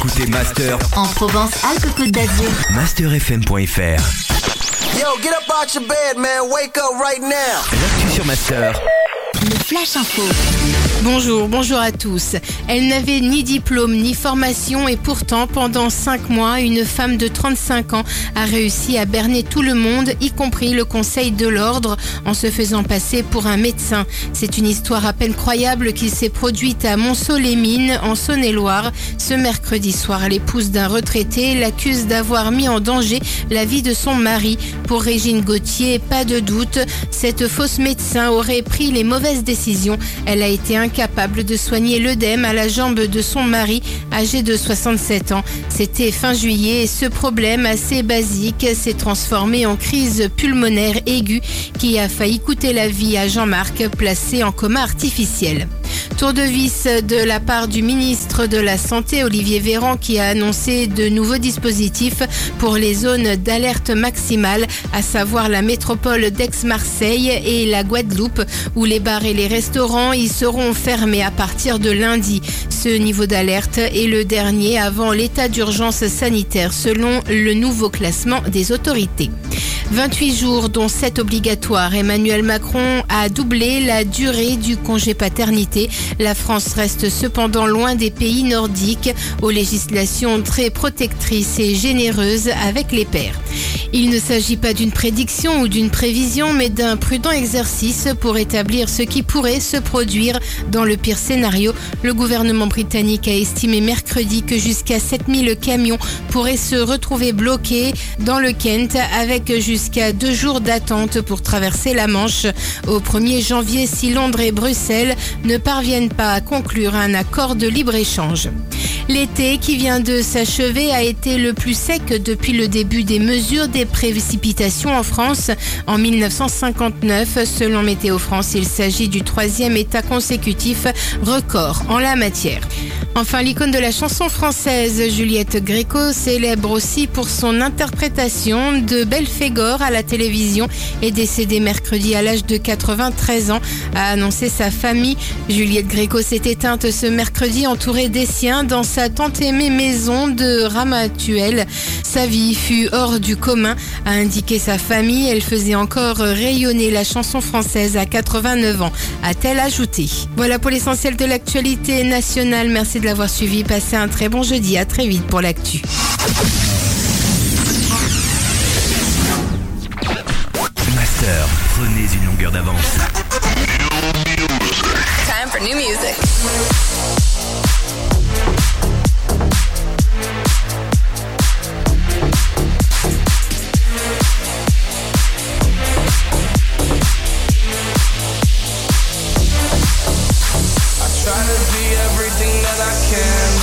écoutez Master en Provence-Alpes-Côte d'Azur. masterfm.fr. Yo, get up out your bed, man. Wake up right now. L'actu sur Master. Le Flash Info. Bonjour à tous. Elle n'avait ni diplôme ni formation et pourtant, pendant 5 mois, une femme de 35 ans a réussi à berner tout le monde, y compris le Conseil de l'Ordre, en se faisant passer pour un médecin. C'est une histoire à peine croyable qui s'est produite à Montceau-les-Mines, en Saône-et-Loire. Ce mercredi soir, l'épouse d'un retraité l'accuse d'avoir mis en danger la vie de son mari. Pour Régine Gauthier, pas de doute, cette fausse médecin aurait pris les mauvaises décisions. Elle a été incapable de soigner l'œdème à la jambe de son mari, âgé de 67 ans. C'était fin juillet et ce problème assez basique s'est transformé en crise pulmonaire aiguë qui a failli coûter la vie à Jean-Marc, placé en coma artificiel. Tour de vis de la part du ministre de la Santé, Olivier Véran, qui a annoncé de nouveaux dispositifs pour les zones d'alerte maximale, à savoir la métropole d'Aix-Marseille et la Guadeloupe, où les bars et les restaurants y seront fermés à partir de lundi. Ce niveau d'alerte est le dernier avant l'état d'urgence sanitaire, selon le nouveau classement des autorités. 28 jours, dont 7 obligatoires. Emmanuel Macron a doublé la durée du congé paternité. La France reste cependant loin des pays nordiques, aux législations très protectrices et généreuses avec les pères. Il ne s'agit pas d'une prédiction ou d'une prévision, mais d'un prudent exercice pour établir ce qui pourrait se produire dans le pire scénario. Le gouvernement britannique a estimé mercredi que jusqu'à 7000 camions pourraient se retrouver bloqués dans le Kent, avec jusqu'à 2 jours d'attente pour traverser la Manche au 1er janvier si Londres et Bruxelles ne parviennent pas à conclure un accord de libre-échange. L'été qui vient de s'achever a été le plus sec depuis le début des mesures des précipitations en France en 1959. Selon Météo France, il s'agit du 3e état consécutif record en la matière. Enfin, l'icône de la chanson française, Juliette Gréco, célèbre aussi pour son interprétation de Belphégor à la télévision, est décédée mercredi à l'âge de 93 ans, a annoncé sa famille. Juliette Gréco s'est éteinte ce mercredi entourée des siens dans sa tant aimée maison de Ramatuelle. Sa vie fut hors du commun, a indiqué sa famille. Elle faisait encore rayonner la chanson française à 89 ans, a-t-elle ajouté. Voilà pour l'essentiel de l'actualité nationale. Merci de l'avoir suivi. Passez un très bon jeudi. À très vite pour l'actu. Master, prenez une longueur d'avance. Time for new music. Try to be everything that I can.